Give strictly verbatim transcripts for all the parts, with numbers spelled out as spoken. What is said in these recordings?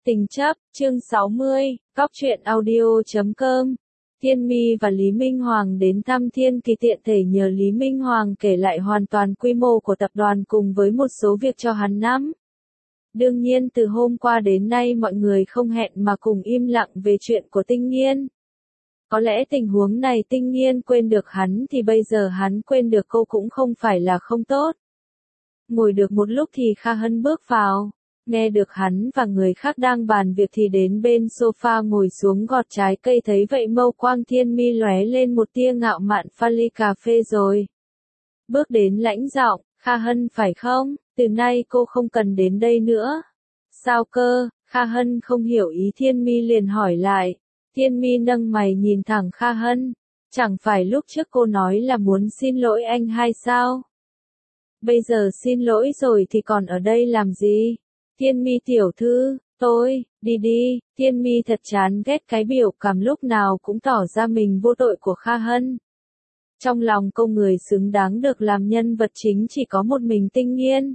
Tình chấp, chương sáu mươi, Góc truyện audio chấm com. Thiên My và Lý Minh Hoàng đến thăm Thiên Kỳ tiện thể nhờ Lý Minh Hoàng kể lại hoàn toàn quy mô của tập đoàn cùng với một số việc cho hắn nắm. Đương nhiên từ hôm qua đến nay mọi người không hẹn mà cùng im lặng về chuyện của Tinh Nghiên. Có lẽ tình huống này Tinh Nghiên quên được hắn thì bây giờ hắn quên được cô cũng không phải là không tốt. Ngồi được một lúc thì Kha Hân bước vào. Nghe được hắn và người khác đang bàn việc thì đến bên sofa ngồi xuống gọt trái cây, thấy vậy mâu quang Thiên My lóe lên một tia ngạo mạn, pha ly cà phê rồi. Bước đến lãnh giọng, Kha Hân phải không, từ nay cô không cần đến đây nữa. Sao cơ, Kha Hân không hiểu ý Thiên My liền hỏi lại. Thiên My nâng mày nhìn thẳng Kha Hân, chẳng phải lúc trước cô nói là muốn xin lỗi anh hay sao? Bây giờ xin lỗi rồi thì còn ở đây làm gì? Thiên My tiểu thư, tôi, đi đi, Thiên My thật chán ghét cái biểu cảm lúc nào cũng tỏ ra mình vô tội của Kha Hân. Trong lòng cô người xứng đáng được làm nhân vật chính chỉ có một mình Tinh Nghiên.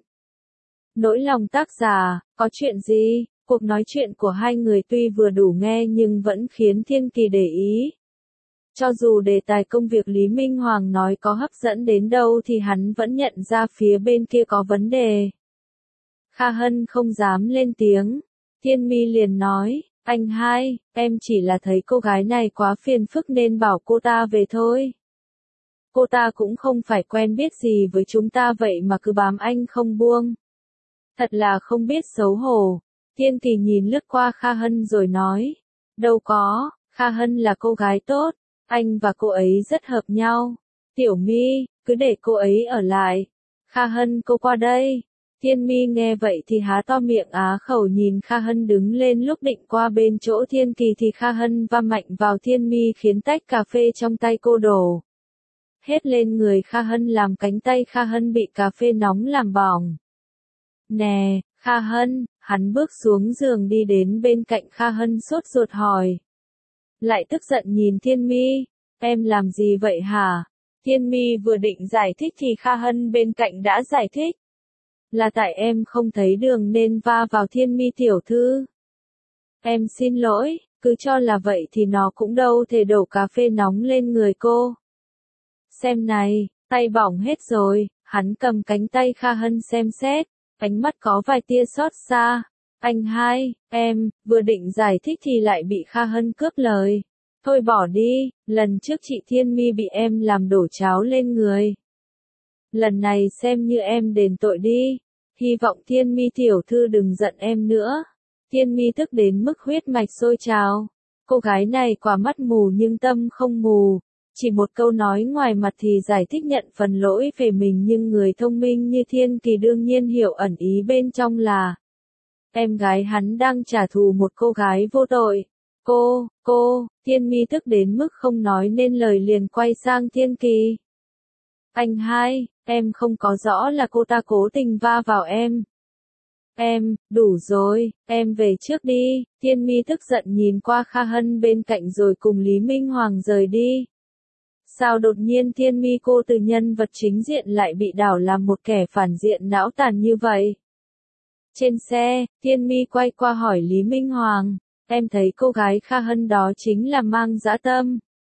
Nỗi lòng tác giả, có chuyện gì? Cuộc nói chuyện của hai người tuy vừa đủ nghe nhưng vẫn khiến Thiên Kỳ để ý. Cho dù đề tài công việc Lý Minh Hoàng nói có hấp dẫn đến đâu thì hắn vẫn nhận ra phía bên kia có vấn đề. Kha Hân không dám lên tiếng. Thiên My liền nói, anh hai, em chỉ là thấy cô gái này quá phiền phức nên bảo cô ta về thôi. Cô ta cũng không phải quen biết gì với chúng ta vậy mà cứ bám anh không buông. Thật là không biết xấu hổ. Thiên Kỳ nhìn lướt qua Kha Hân rồi nói, đâu có, Kha Hân là cô gái tốt, anh và cô ấy rất hợp nhau. Tiểu My, cứ để cô ấy ở lại. Kha Hân cô qua đây. Thiên My nghe vậy thì há to miệng á khẩu nhìn Kha Hân đứng lên, lúc định qua bên chỗ Thiên Kỳ thì Kha Hân va mạnh vào Thiên My khiến tách cà phê trong tay cô đổ hết lên người Kha Hân, làm cánh tay Kha Hân bị cà phê nóng làm bỏng. Nè, Kha Hân, hắn bước xuống giường đi đến bên cạnh Kha Hân sốt ruột hỏi. Lại tức giận nhìn Thiên My, em làm gì vậy hả? Thiên My vừa định giải thích thì Kha Hân bên cạnh đã giải thích. Là tại em không thấy đường nên va vào Thiên My tiểu thư. Em xin lỗi, cứ cho là vậy thì nó cũng đâu thể đổ cà phê nóng lên người cô. Xem này, tay bỏng hết rồi, hắn cầm cánh tay Kha Hân xem xét, ánh mắt có vài tia xót xa. Anh hai, em, vừa định giải thích thì lại bị Kha Hân cướp lời. Thôi bỏ đi, lần trước chị Thiên My bị em làm đổ cháo lên người. Lần này xem như em đền tội đi. Hy vọng Thiên My tiểu thư đừng giận em nữa. Thiên My tức đến mức huyết mạch sôi trào. Cô gái này quả mắt mù nhưng tâm không mù. Chỉ một câu nói ngoài mặt thì giải thích nhận phần lỗi về mình, nhưng người thông minh như Thiên Kỳ đương nhiên hiểu ẩn ý bên trong là em gái hắn đang trả thù một cô gái vô tội. Cô, cô, Thiên My tức đến mức không nói nên lời liền quay sang Thiên Kỳ. Anh hai, em không có rõ là cô ta cố tình va vào em. Em, đủ rồi, em về trước đi. Thiên My tức giận nhìn qua Kha Hân bên cạnh rồi cùng Lý Minh Hoàng rời đi. Sao đột nhiên Thiên My cô từ nhân vật chính diện lại bị đảo làm một kẻ phản diện não tàn như vậy? Trên xe, Thiên My quay qua hỏi Lý Minh Hoàng, em thấy cô gái Kha Hân đó chính là mang dã tâm.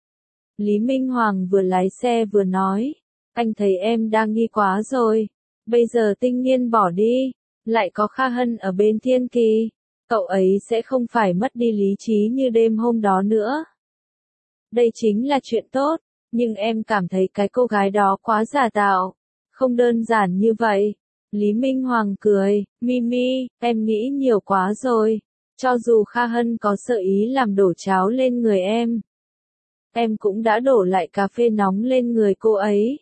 Lý Minh Hoàng vừa lái xe vừa nói, anh thấy em đang nghi quá rồi. Bây giờ Tinh Nghiên bỏ đi, lại có Kha Hân ở bên Thiên Kỳ, cậu ấy sẽ không phải mất đi lý trí như đêm hôm đó nữa. Đây chính là chuyện tốt, nhưng em cảm thấy cái cô gái đó quá giả tạo, không đơn giản như vậy. Lý Minh Hoàng cười, Mimi, em nghĩ nhiều quá rồi. Cho dù Kha Hân có sợ ý làm đổ cháo lên người em, em cũng đã đổ lại cà phê nóng lên người cô ấy.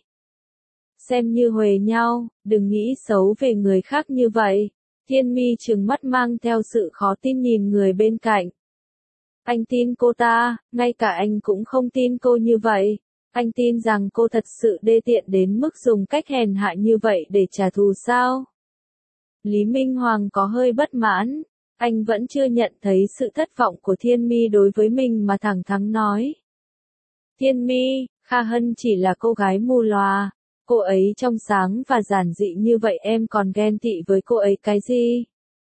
Xem như huề nhau, đừng nghĩ xấu về người khác như vậy. Thiên My trừng mắt mang theo sự khó tin nhìn người bên cạnh. Anh tin cô ta, ngay cả anh cũng không tin cô như vậy. Anh tin rằng cô thật sự đê tiện đến mức dùng cách hèn hạ như vậy để trả thù sao? Lý Minh Hoàng có hơi bất mãn. Anh vẫn chưa nhận thấy sự thất vọng của Thiên My đối với mình mà thẳng thắn nói. Thiên My, Kha Hân chỉ là cô gái mù lòa. Cô ấy trong sáng và giản dị như vậy em còn ghen tị với cô ấy cái gì?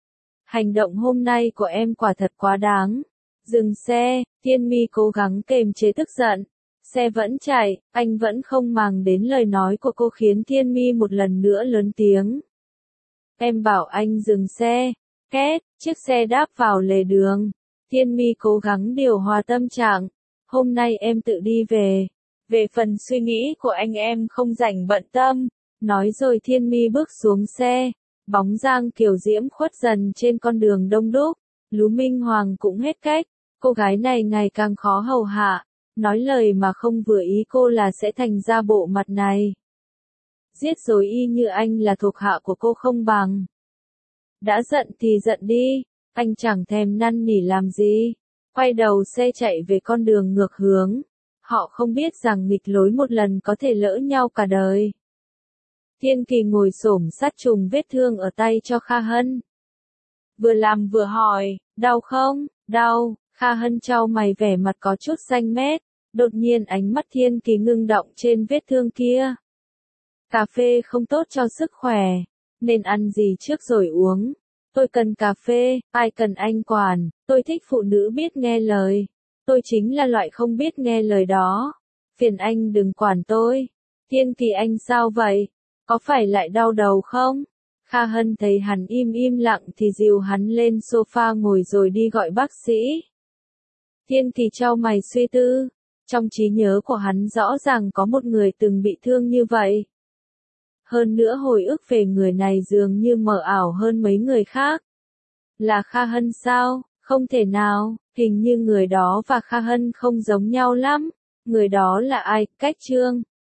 Hành động hôm nay của em quả thật quá đáng. Dừng xe, Thiên Mi cố gắng kềm chế tức giận. Xe vẫn chạy, anh vẫn không màng đến lời nói của cô khiến Thiên Mi một lần nữa lớn tiếng. Em bảo anh dừng xe. Két, chiếc xe đáp vào lề đường. Thiên Mi cố gắng điều hòa tâm trạng. Hôm nay em tự đi về. Về phần suy nghĩ của anh em không rảnh bận tâm. Nói rồi Thiên Mi bước xuống xe. Bóng dáng Kiều Diễm khuất dần trên con đường đông đúc. Lú Minh Hoàng cũng hết cách. Cô gái này ngày càng khó hầu hạ. Nói lời mà không vừa ý cô là sẽ thành ra bộ mặt này. Giết dối y như anh là thuộc hạ của cô không bằng. Đã giận thì giận đi. Anh chẳng thèm năn nỉ làm gì. Quay đầu xe chạy về con đường ngược hướng. Họ không biết rằng nghịch lối một lần có thể lỡ nhau cả đời. Thiên Kỳ ngồi xổm sát trùng vết thương ở tay cho Kha Hân. Vừa làm vừa hỏi, đau không? Đau. Kha Hân chau mày vẻ mặt có chút xanh mét. Đột nhiên ánh mắt Thiên Kỳ ngưng động trên vết thương kia. Cà phê không tốt cho sức khỏe. Nên ăn gì trước rồi uống. Tôi cần cà phê, ai cần anh quản. Tôi thích phụ nữ biết nghe lời. Tôi chính là loại không biết nghe lời đó. Phiền anh đừng quản tôi. Thiên Kỳ anh sao vậy? Có phải lại đau đầu không? Kha Hân thấy hắn im im lặng thì dìu hắn lên sofa ngồi rồi đi gọi bác sĩ. Thiên Kỳ chau mày suy tư. Trong trí nhớ của hắn rõ ràng có một người từng bị thương như vậy. Hơn nữa hồi ức về người này dường như mờ ảo hơn mấy người khác. Là Kha Hân sao? Không thể nào, hình như người đó và Kha Hân không giống nhau lắm. Người đó là ai? Cách Trương.